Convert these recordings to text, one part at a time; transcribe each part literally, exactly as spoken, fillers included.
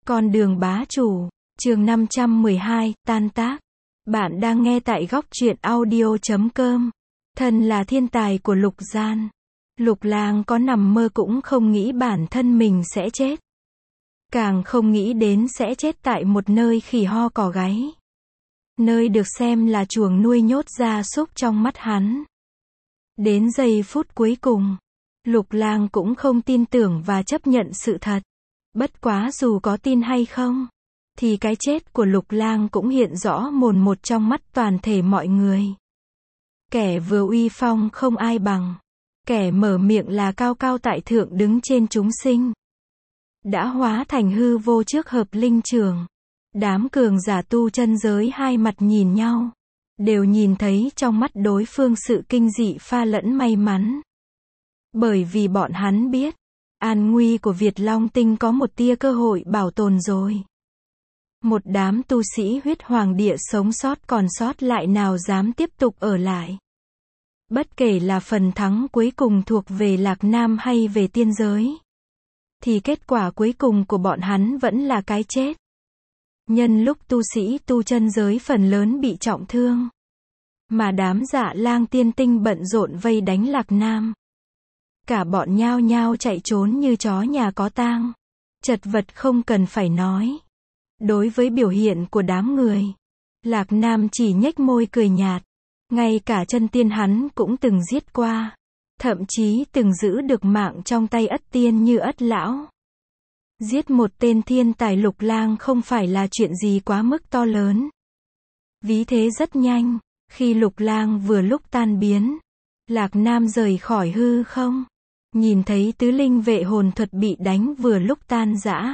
Con đường bá chủ, chương năm trăm mười hai, tan tác. Bạn đang nghe tại góc truyện audio chấm com. Thân là thiên tài của Lục Gian. Lục Lang có nằm mơ cũng không nghĩ bản thân mình sẽ chết. Càng không nghĩ đến sẽ chết tại một nơi khỉ ho cò gáy. Nơi được xem là chuồng nuôi nhốt gia súc trong mắt hắn. Đến giây phút cuối cùng, Lục Lang cũng không tin tưởng và chấp nhận sự thật. Bất quá dù có tin hay không, thì cái chết của Lục Lang cũng hiện rõ mồn một trong mắt toàn thể mọi người. Kẻ vừa uy phong không ai bằng. Kẻ mở miệng là cao cao tại thượng đứng trên chúng sinh. Đã hóa thành hư vô trước hợp linh trường. Đám cường giả tu chân giới hai mặt nhìn nhau. Đều nhìn thấy trong mắt đối phương sự kinh dị pha lẫn may mắn. Bởi vì bọn hắn biết, an nguy của Việt Long Tinh có một tia cơ hội bảo tồn rồi. Một đám tu sĩ huyết hoàng địa sống sót còn sót lại nào dám tiếp tục ở lại. Bất kể là phần thắng cuối cùng thuộc về Lạc Nam hay về tiên giới, thì kết quả cuối cùng của bọn hắn vẫn là cái chết. Nhân lúc tu sĩ tu chân giới phần lớn bị trọng thương, mà đám Dạ Lang tiên tinh bận rộn vây đánh Lạc Nam. Cả bọn nhao nhao chạy trốn như chó nhà có tang. Chật vật không cần phải nói. Đối với biểu hiện của đám người, Lạc Nam chỉ nhếch môi cười nhạt. Ngay cả chân tiên hắn cũng từng giết qua. Thậm chí từng giữ được mạng trong tay Ất Tiên như Ất Lão. Giết một tên thiên tài Lục Lang không phải là chuyện gì quá mức to lớn. Ví thế rất nhanh, khi Lục Lang vừa lúc tan biến, Lạc Nam rời khỏi hư không. Nhìn thấy tứ linh vệ hồn thuật bị đánh vừa lúc tan rã.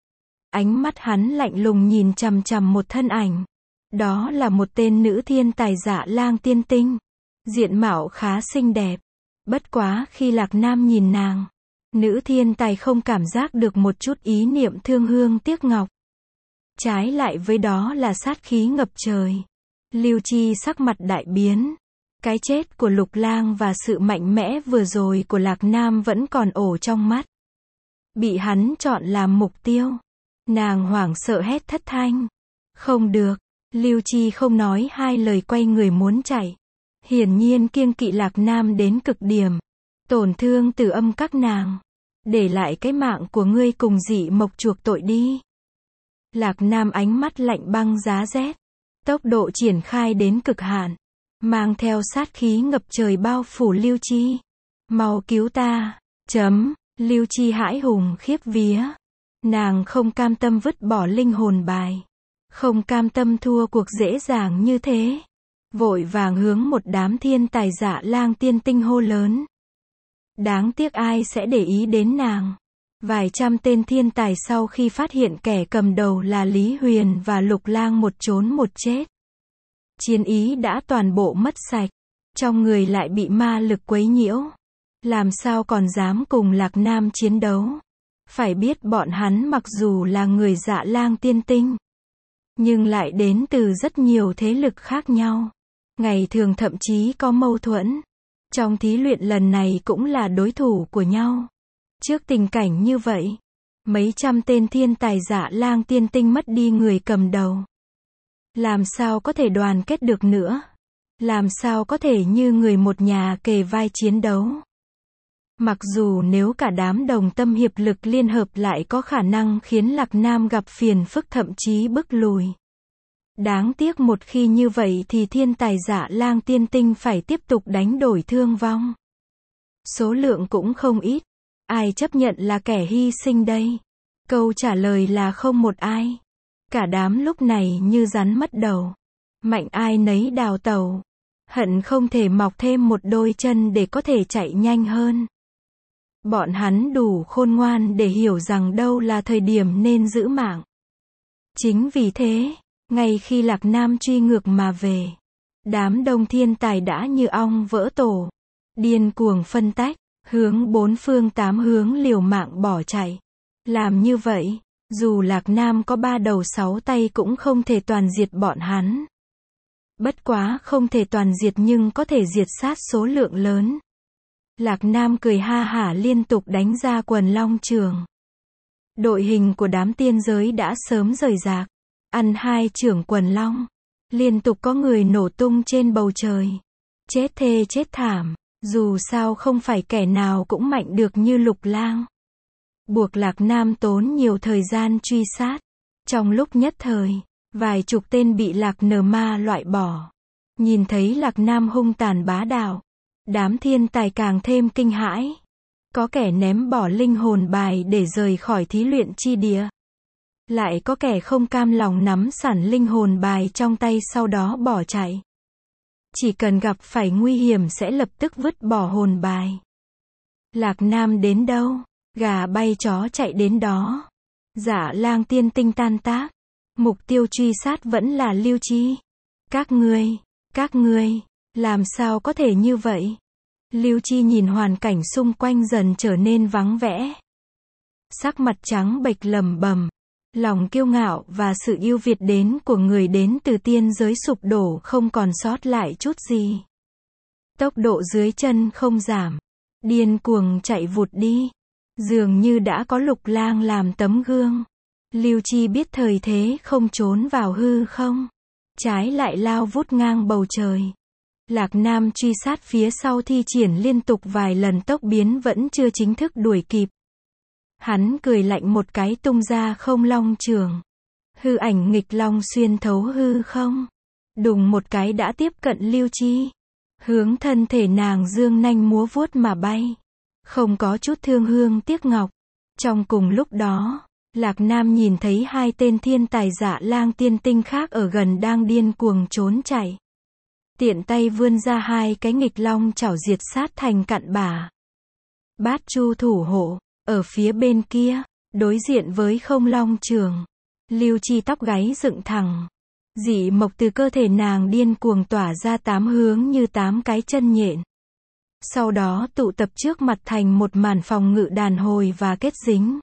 Ánh mắt hắn lạnh lùng nhìn chằm chằm một thân ảnh. Đó là một tên nữ thiên tài Dạ Lang tiên tinh. Diện mạo khá xinh đẹp. Bất quá khi Lạc Nam nhìn nàng, nữ thiên tài không cảm giác được một chút ý niệm thương hương tiếc ngọc. Trái lại với đó là sát khí ngập trời. Lưu Chi sắc mặt đại biến. Cái chết của Lục Lang và sự mạnh mẽ vừa rồi của Lạc Nam vẫn còn ổ trong mắt. Bị hắn chọn làm mục tiêu. Nàng hoảng sợ hét thất thanh. Không được. Lưu Chi không nói hai lời quay người muốn chạy. Hiển nhiên kiêng kỵ Lạc Nam đến cực điểm. Tổn thương từ âm các nàng. Để lại cái mạng của ngươi cùng dị mộc chuộc tội đi. Lạc Nam ánh mắt lạnh băng giá rét. Tốc độ triển khai đến cực hạn. Mang theo sát khí ngập trời bao phủ Lưu Chi. Mau cứu ta. Chấm. Lưu Chi hãi hùng khiếp vía. Nàng không cam tâm vứt bỏ linh hồn bài. Không cam tâm thua cuộc dễ dàng như thế. Vội vàng hướng một đám thiên tài Dạ Lang tiên tinh hô lớn. Đáng tiếc ai sẽ để ý đến nàng. Vài trăm tên thiên tài sau khi phát hiện kẻ cầm đầu là Lý Huyền và Lục Lang một trốn một chết. Chiến ý đã toàn bộ mất sạch. Trong người lại bị ma lực quấy nhiễu. Làm sao còn dám cùng Lạc Nam chiến đấu. Phải biết bọn hắn mặc dù là người Dạ Lang tiên tinh, nhưng lại đến từ rất nhiều thế lực khác nhau. Ngày thường thậm chí có mâu thuẫn. Trong thí luyện lần này cũng là đối thủ của nhau. Trước tình cảnh như vậy, mấy trăm tên thiên tài Dạ Lang tiên tinh mất đi người cầm đầu. Làm sao có thể đoàn kết được nữa? Làm sao có thể như người một nhà kề vai chiến đấu? Mặc dù nếu cả đám đồng tâm hiệp lực liên hợp lại có khả năng khiến Lạc Nam gặp phiền phức thậm chí bức lùi. Đáng tiếc một khi như vậy thì thiên tài Dạ Lang tiên tinh phải tiếp tục đánh đổi thương vong. Số lượng cũng không ít. Ai chấp nhận là kẻ hy sinh đây? Câu trả lời là không một ai. Cả đám lúc này như rắn mất đầu. Mạnh ai nấy đào tẩu. Hận không thể mọc thêm một đôi chân để có thể chạy nhanh hơn. Bọn hắn đủ khôn ngoan để hiểu rằng đâu là thời điểm nên giữ mạng. Chính vì thế, ngay khi Lạc Nam truy ngược mà về, đám đông thiên tài đã như ong vỡ tổ. Điên cuồng phân tách, hướng bốn phương tám hướng liều mạng bỏ chạy. Làm như vậy, dù Lạc Nam có ba đầu sáu tay cũng không thể toàn diệt bọn hắn. Bất quá không thể toàn diệt nhưng có thể diệt sát số lượng lớn. Lạc Nam cười ha hả liên tục đánh ra quần long trường. Đội hình của đám tiên giới đã sớm rời rạc. Ăn hai chưởng quần long. Liên tục có người nổ tung trên bầu trời. Chết thê chết thảm. Dù sao không phải kẻ nào cũng mạnh được như Lục Lang. Buộc Lạc Nam tốn nhiều thời gian truy sát. Trong lúc nhất thời, vài chục tên bị Lạc Nờ Ma loại bỏ. Nhìn thấy Lạc Nam hung tàn bá đạo, đám thiên tài càng thêm kinh hãi. Có kẻ ném bỏ linh hồn bài để rời khỏi thí luyện chi địa. Lại có kẻ không cam lòng nắm sẵn linh hồn bài trong tay sau đó bỏ chạy. Chỉ cần gặp phải nguy hiểm sẽ lập tức vứt bỏ hồn bài. Lạc Nam đến đâu, gà bay chó chạy đến đó. Dạ Lang tiên tinh tan tác. Mục tiêu truy sát vẫn là Lưu Chi. Các ngươi, các ngươi, làm sao có thể như vậy? Lưu Chi nhìn hoàn cảnh xung quanh dần trở nên vắng vẻ. Sắc mặt trắng bệch lẩm bẩm. Lòng kiêu ngạo và sự yêu Việt đến của người đến từ tiên giới sụp đổ không còn sót lại chút gì. Tốc độ dưới chân không giảm. Điên cuồng chạy vụt đi. Dường như đã có Lục Lang làm tấm gương. Lưu Chi biết thời thế không trốn vào hư không. Trái lại lao vút ngang bầu trời. Lạc Nam truy sát phía sau thi triển liên tục vài lần tốc biến vẫn chưa chính thức đuổi kịp. Hắn cười lạnh một cái tung ra không long trường. Hư ảnh nghịch long xuyên thấu hư không. Đùng một cái đã tiếp cận Lưu Chi. Hướng thân thể nàng dương nanh múa vuốt mà bay. Không có chút thương hương tiếc ngọc. Trong cùng lúc đó, Lạc Nam nhìn thấy hai tên thiên tài Dạ Lang tiên tinh khác ở gần đang điên cuồng trốn chạy. Tiện tay vươn ra hai cái nghịch long chảo diệt sát thành cặn bã. Bát Chu thủ hộ, ở phía bên kia, đối diện với không long trường. Lưu Chi tóc gáy dựng thẳng. Dị mộc từ cơ thể nàng điên cuồng tỏa ra tám hướng như tám cái chân nhện. Sau đó tụ tập trước mặt thành một màn phòng ngự đàn hồi và kết dính.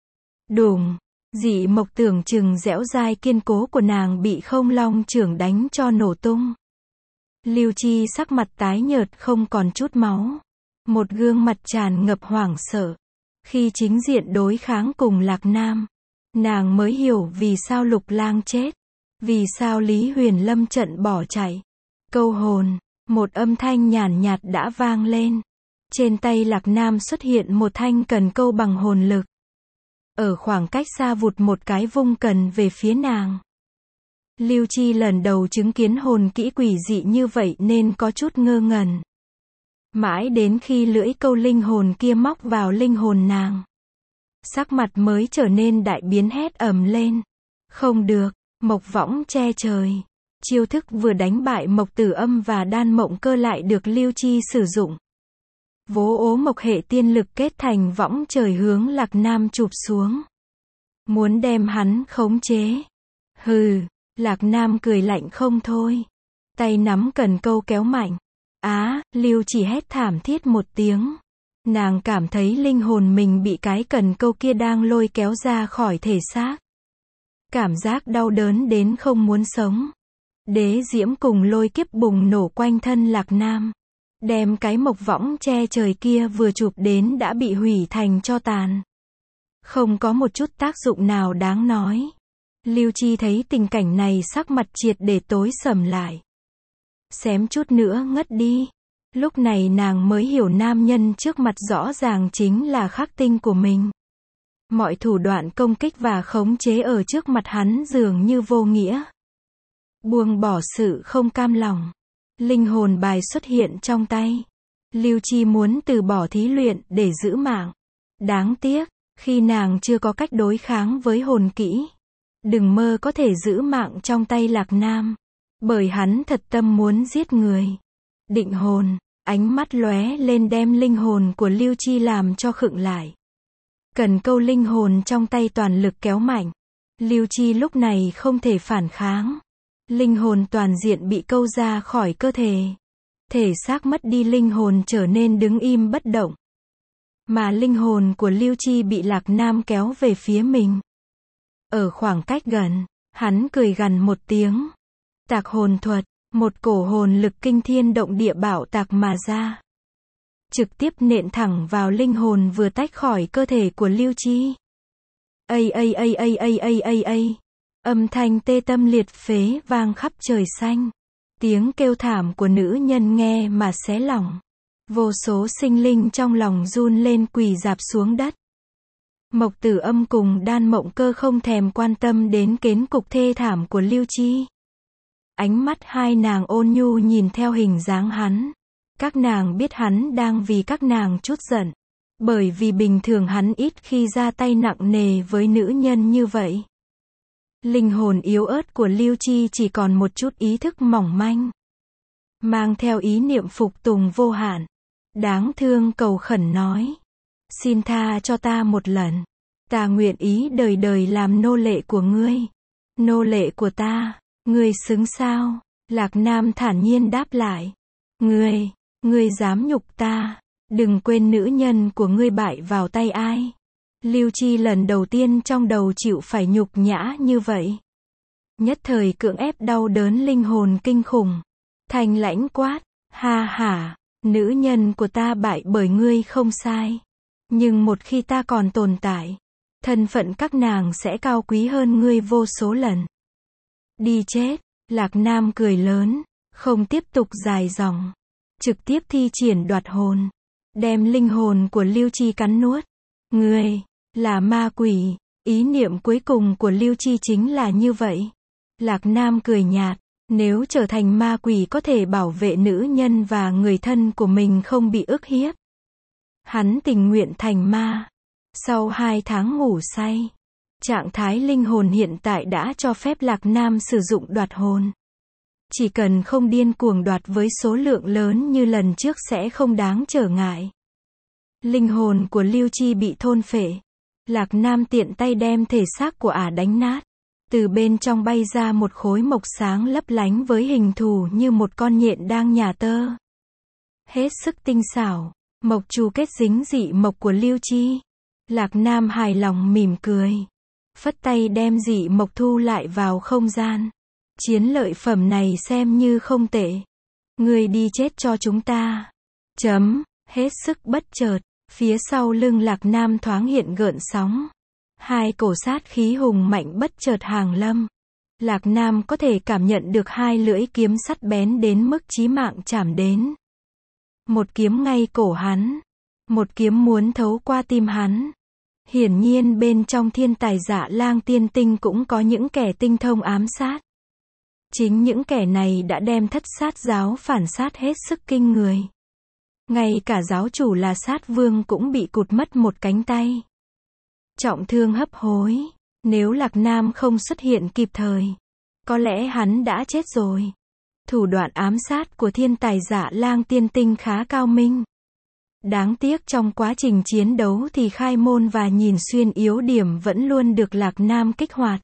Đùng, dị mộc tưởng chừng dẻo dai kiên cố của nàng bị không long trưởng đánh cho nổ tung. Lưu Chi sắc mặt tái nhợt không còn chút máu. Một gương mặt tràn ngập hoảng sợ. Khi chính diện đối kháng cùng Lạc Nam, nàng mới hiểu vì sao Lục Lang chết. Vì sao Lý Huyền lâm trận bỏ chạy. Câu hồn, một âm thanh nhàn nhạt đã vang lên. Trên tay Lạc Nam xuất hiện một thanh cần câu bằng hồn lực. Ở khoảng cách xa vụt một cái vung cần về phía nàng. Lưu Chi lần đầu chứng kiến hồn kỹ quỷ dị như vậy nên có chút ngơ ngẩn. Mãi đến khi lưỡi câu linh hồn kia móc vào linh hồn nàng. Sắc mặt mới trở nên đại biến hét ầm lên. Không được, mộc võng che trời. Chiêu thức vừa đánh bại mộc tử âm và đan mộng cơ lại được Lưu Chi sử dụng. Vố ố mộc hệ tiên lực kết thành võng trời hướng Lạc Nam chụp xuống. Muốn đem hắn khống chế. Hừ, Lạc Nam cười lạnh không thôi. Tay nắm cần câu kéo mạnh. Á, Lưu chỉ hét thảm thiết một tiếng. Nàng cảm thấy linh hồn mình bị cái cần câu kia đang lôi kéo ra khỏi thể xác. Cảm giác đau đớn đến không muốn sống. Đế diễm cùng lôi kiếp bùng nổ quanh thân Lạc Nam. Đem cái mộc võng che trời kia vừa chụp đến đã bị hủy thành tro tàn. Không có một chút tác dụng nào đáng nói. Lưu Chi thấy tình cảnh này sắc mặt triệt để tối sầm lại. Xém chút nữa ngất đi. Lúc này nàng mới hiểu nam nhân trước mặt rõ ràng chính là khắc tinh của mình. Mọi thủ đoạn công kích và khống chế ở trước mặt hắn dường như vô nghĩa. Buông bỏ sự không cam lòng. Linh hồn bài xuất hiện trong tay. Lưu Chi muốn từ bỏ thí luyện để giữ mạng. Đáng tiếc, khi nàng chưa có cách đối kháng với hồn kỹ. Đừng mơ có thể giữ mạng trong tay Lạc Nam. Bởi hắn thật tâm muốn giết người. Định hồn, ánh mắt lóe lên đem linh hồn của Lưu Chi làm cho khựng lại. Cần câu linh hồn trong tay toàn lực kéo mạnh. Lưu Chi lúc này không thể phản kháng. Linh hồn toàn diện bị câu ra khỏi cơ thể. Thể xác mất đi linh hồn trở nên đứng im bất động. Mà linh hồn của Lưu Chi bị Lạc Nam kéo về phía mình. Ở khoảng cách gần, hắn cười gằn một tiếng. Tạc hồn thuật, một cổ hồn lực kinh thiên động địa bạo tạc mà ra. Trực tiếp nện thẳng vào linh hồn vừa tách khỏi cơ thể của Lưu Chi. Ây ây ây ây ây ây ây ây. Âm thanh tê tâm liệt phế vang khắp trời xanh. Tiếng kêu thảm của nữ nhân nghe mà xé lòng. Vô số sinh linh trong lòng run lên quỳ rạp xuống đất. Mộc Tử Âm cùng Đan Mộng Cơ không thèm quan tâm đến kết cục thê thảm của Lưu Chi. Ánh mắt hai nàng ôn nhu nhìn theo hình dáng hắn. Các nàng biết hắn đang vì các nàng trút giận. Bởi vì bình thường hắn ít khi ra tay nặng nề với nữ nhân như vậy. Linh hồn yếu ớt của Lưu Chi chỉ còn một chút ý thức mỏng manh. Mang theo ý niệm phục tùng vô hạn. Đáng thương cầu khẩn nói. Xin tha cho ta một lần. Ta nguyện ý đời đời làm nô lệ của ngươi. Nô lệ của ta, ngươi xứng sao? Lạc Nam thản nhiên đáp lại. Ngươi, ngươi dám nhục ta. Đừng quên nữ nhân của ngươi bại vào tay ai. Lưu Chi lần đầu tiên trong đầu chịu phải nhục nhã như vậy. Nhất thời cưỡng ép đau đớn linh hồn kinh khủng. Thanh lãnh quát, ha hả, nữ nhân của ta bại bởi ngươi không sai. Nhưng một khi ta còn tồn tại, thân phận các nàng sẽ cao quý hơn ngươi vô số lần. Đi chết, Lạc Nam cười lớn, không tiếp tục dài dòng. Trực tiếp thi triển đoạt hồn. Đem linh hồn của Lưu Chi cắn nuốt. Ngươi, là ma quỷ. Ý niệm cuối cùng của Lưu Chi chính là như vậy. Lạc Nam cười nhạt. Nếu trở thành ma quỷ có thể bảo vệ nữ nhân và người thân của mình không bị ức hiếp. Hắn tình nguyện thành ma. Sau hai tháng ngủ say, trạng thái linh hồn hiện tại đã cho phép Lạc Nam sử dụng đoạt hồn. Chỉ cần không điên cuồng đoạt với số lượng lớn như lần trước sẽ không đáng trở ngại. Linh hồn của Lưu Chi bị thôn phệ. Lạc Nam tiện tay đem thể xác của ả đánh nát. Từ bên trong bay ra một khối mộc sáng lấp lánh với hình thù như một con nhện đang nhả tơ. Hết sức tinh xảo. Mộc chu kết dính dị mộc của Lưu Chi. Lạc Nam hài lòng mỉm cười. Phất tay đem dị mộc thu lại vào không gian. Chiến lợi phẩm này xem như không tệ. Ngươi đi chết cho chúng ta. Chấm. Hết sức bất chợt. Phía sau lưng Lạc Nam thoáng hiện gợn sóng. Hai cổ sát khí hùng mạnh bất chợt hàng lâm. Lạc Nam có thể cảm nhận được hai lưỡi kiếm sắt bén đến mức chí mạng chạm đến. Một kiếm ngay cổ hắn. Một kiếm muốn thấu qua tim hắn. Hiển nhiên bên trong Thiên Tài Dạ Lang Tiên Tinh cũng có những kẻ tinh thông ám sát. Chính những kẻ này đã đem Thất Sát giáo phản sát hết sức kinh người. Ngay cả giáo chủ là Sát Vương cũng bị cụt mất một cánh tay. Trọng thương hấp hối. Nếu Lạc Nam không xuất hiện kịp thời, có lẽ hắn đã chết rồi. Thủ đoạn ám sát của Thiên Tài Dạ Lang Tiên Tinh khá cao minh. Đáng tiếc trong quá trình chiến đấu thì khai môn và nhìn xuyên yếu điểm vẫn luôn được Lạc Nam kích hoạt.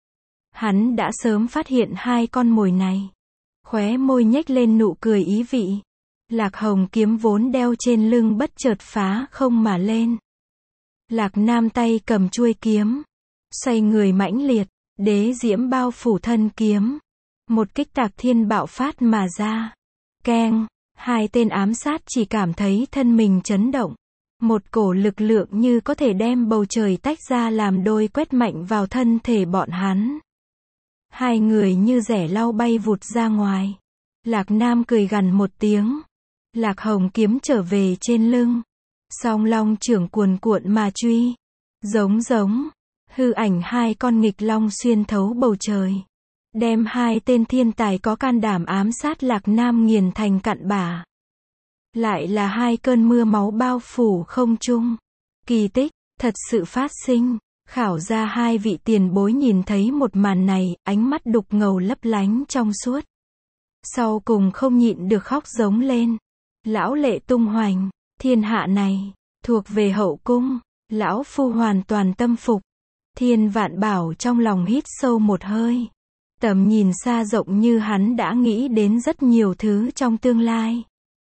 Hắn đã sớm phát hiện hai con mồi này. Khóe môi nhếch lên nụ cười ý vị. Lạc Hồng kiếm vốn đeo trên lưng bất chợt phá không mà lên. Lạc Nam tay cầm chuôi kiếm. Xoay người mãnh liệt. Đế diễm bao phủ thân kiếm. Một kích tạc thiên bạo phát mà ra. Keng. Hai tên ám sát chỉ cảm thấy thân mình chấn động. Một cổ lực lượng như có thể đem bầu trời tách ra làm đôi quét mạnh vào thân thể bọn hắn. Hai người như rẻ lau bay vụt ra ngoài. Lạc Nam cười gằn một tiếng. Lạc Hồng kiếm trở về trên lưng. Song long trưởng cuồn cuộn mà truy. Giống giống. Hư ảnh hai con nghịch long xuyên thấu bầu trời. Đem hai tên thiên tài có can đảm ám sát Lạc Nam nghiền thành cặn bã. Lại là hai cơn mưa máu bao phủ không trung. Kỳ tích, thật sự phát sinh. Khảo ra hai vị tiền bối nhìn thấy một màn này, ánh mắt đục ngầu lấp lánh trong suốt. Sau cùng không nhịn được khóc giống lên. Lão lệ tung hoành, thiên hạ này, thuộc về hậu cung. Lão phu hoàn toàn tâm phục. Thiên Vạn Bảo trong lòng hít sâu một hơi. Tầm nhìn xa rộng như hắn đã nghĩ đến rất nhiều thứ trong tương lai.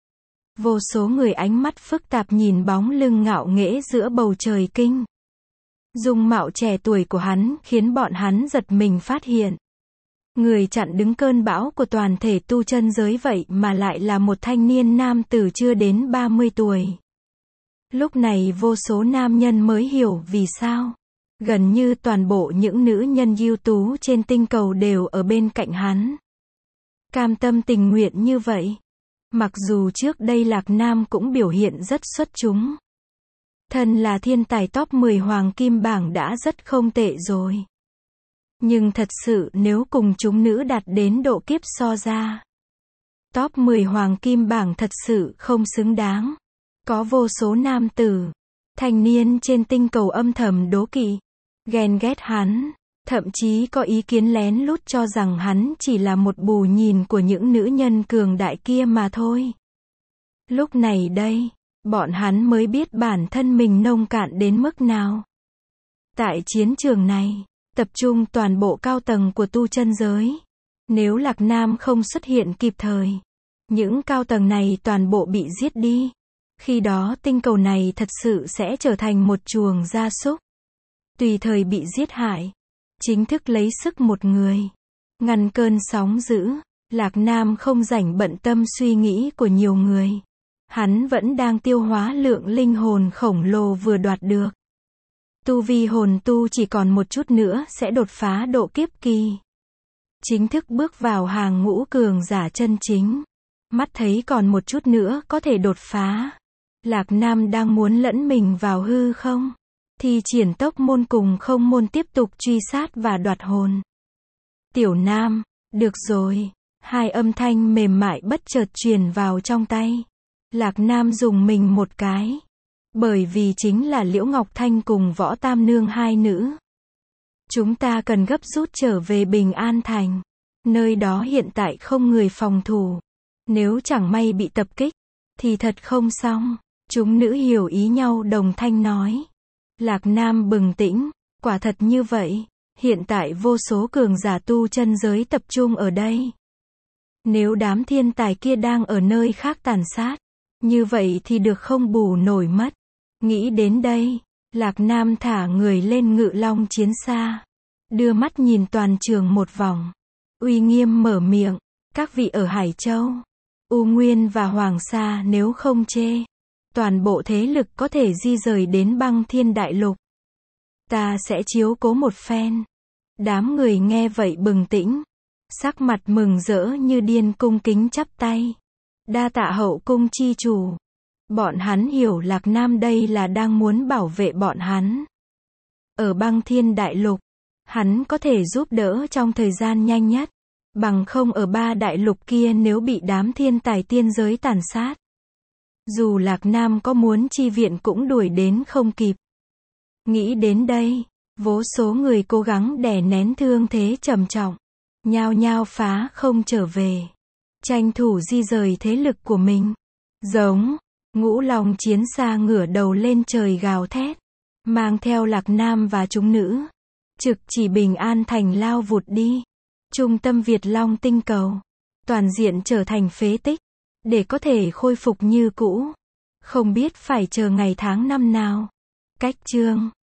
Vô số người ánh mắt phức tạp nhìn bóng lưng ngạo nghễ giữa bầu trời kinh. Dung mạo trẻ tuổi của hắn khiến bọn hắn giật mình phát hiện. Người chặn đứng cơn bão của toàn thể tu chân giới vậy mà lại là một thanh niên nam tử chưa đến ba mươi tuổi. Lúc này vô số nam nhân mới hiểu vì sao Gần như toàn bộ những nữ nhân ưu tú trên tinh cầu đều ở bên cạnh hắn. Cam tâm tình nguyện như vậy. Mặc dù trước đây Lạc Nam cũng biểu hiện rất xuất chúng. Thân là thiên tài top mười hoàng kim bảng đã rất không tệ rồi. Nhưng thật sự nếu cùng chúng nữ đạt đến độ kiếp so ra, top mười hoàng kim bảng thật sự không xứng đáng. Có vô số nam tử, thanh niên trên tinh cầu âm thầm đố kỵ, ghen ghét hắn, thậm chí có ý kiến lén lút cho rằng hắn chỉ là một bù nhìn của những nữ nhân cường đại kia mà thôi. Lúc này đây, bọn hắn mới biết bản thân mình nông cạn đến mức nào. Tại chiến trường này, tập trung toàn bộ cao tầng của tu chân giới. Nếu Lạc Nam không xuất hiện kịp thời, những cao tầng này toàn bộ bị giết đi. Khi đó tinh cầu này thật sự sẽ trở thành một chuồng gia súc, tùy thời bị giết hại. Chính thức lấy sức một người, ngăn cơn sóng dữ. Lạc Nam không rảnh bận tâm suy nghĩ của nhiều người. Hắn vẫn đang tiêu hóa lượng linh hồn khổng lồ vừa đoạt được. Tu vi hồn tu chỉ còn một chút nữa sẽ đột phá độ kiếp kỳ. Chính thức bước vào hàng ngũ cường giả chân chính. Mắt thấy còn một chút nữa có thể đột phá. Lạc Nam đang muốn lẫn mình vào hư không, thì triển tốc môn cùng không môn tiếp tục truy sát và đoạt hồn. Tiểu Nam, được rồi. Hai âm thanh mềm mại bất chợt truyền vào trong tay. Lạc Nam dùng mình một cái. Bởi vì chính là Liễu Ngọc Thanh cùng Võ Tam Nương hai nữ. Chúng ta cần gấp rút trở về Bình An Thành. Nơi đó hiện tại không người phòng thủ. Nếu chẳng may bị tập kích, thì thật không xong. Chúng nữ hiểu ý nhau đồng thanh nói. Lạc Nam bừng tỉnh, quả thật như vậy. Hiện tại vô số cường giả tu chân giới tập trung ở đây. Nếu đám thiên tài kia đang ở nơi khác tàn sát, như vậy thì được không bù nổi mất. Nghĩ đến đây, Lạc Nam thả người lên ngự long chiến xa. Đưa mắt nhìn toàn trường một vòng. Uy nghiêm mở miệng. Các vị ở Hải Châu, U Nguyên và Hoàng Sa nếu không chê, toàn bộ thế lực có thể di rời đến Băng Thiên Đại Lục. Ta sẽ chiếu cố một phen. Đám người nghe vậy bừng tỉnh. Sắc mặt mừng rỡ như điên cung kính chắp tay. Đa tạ hậu cung chi chủ. Bọn hắn hiểu Lạc Nam đây là đang muốn bảo vệ bọn hắn. Ở Băng Thiên Đại Lục, hắn có thể giúp đỡ trong thời gian nhanh nhất. Bằng không ở ba đại lục kia nếu bị đám thiên tài tiên giới tàn sát, dù Lạc Nam có muốn chi viện cũng đuổi đến không kịp. Nghĩ đến đây, vô số người cố gắng đè nén thương thế trầm trọng, nhao nhao phá không trở về, tranh thủ di rời thế lực của mình. Giống, ngũ long chiến xa ngửa đầu lên trời gào thét, mang theo Lạc Nam và chúng nữ, trực chỉ Bình An Thành lao vụt đi. Trung tâm Việt Long tinh cầu, toàn diện trở thành phế tích, để có thể khôi phục như cũ. Không biết phải chờ ngày tháng năm nào. Cách chương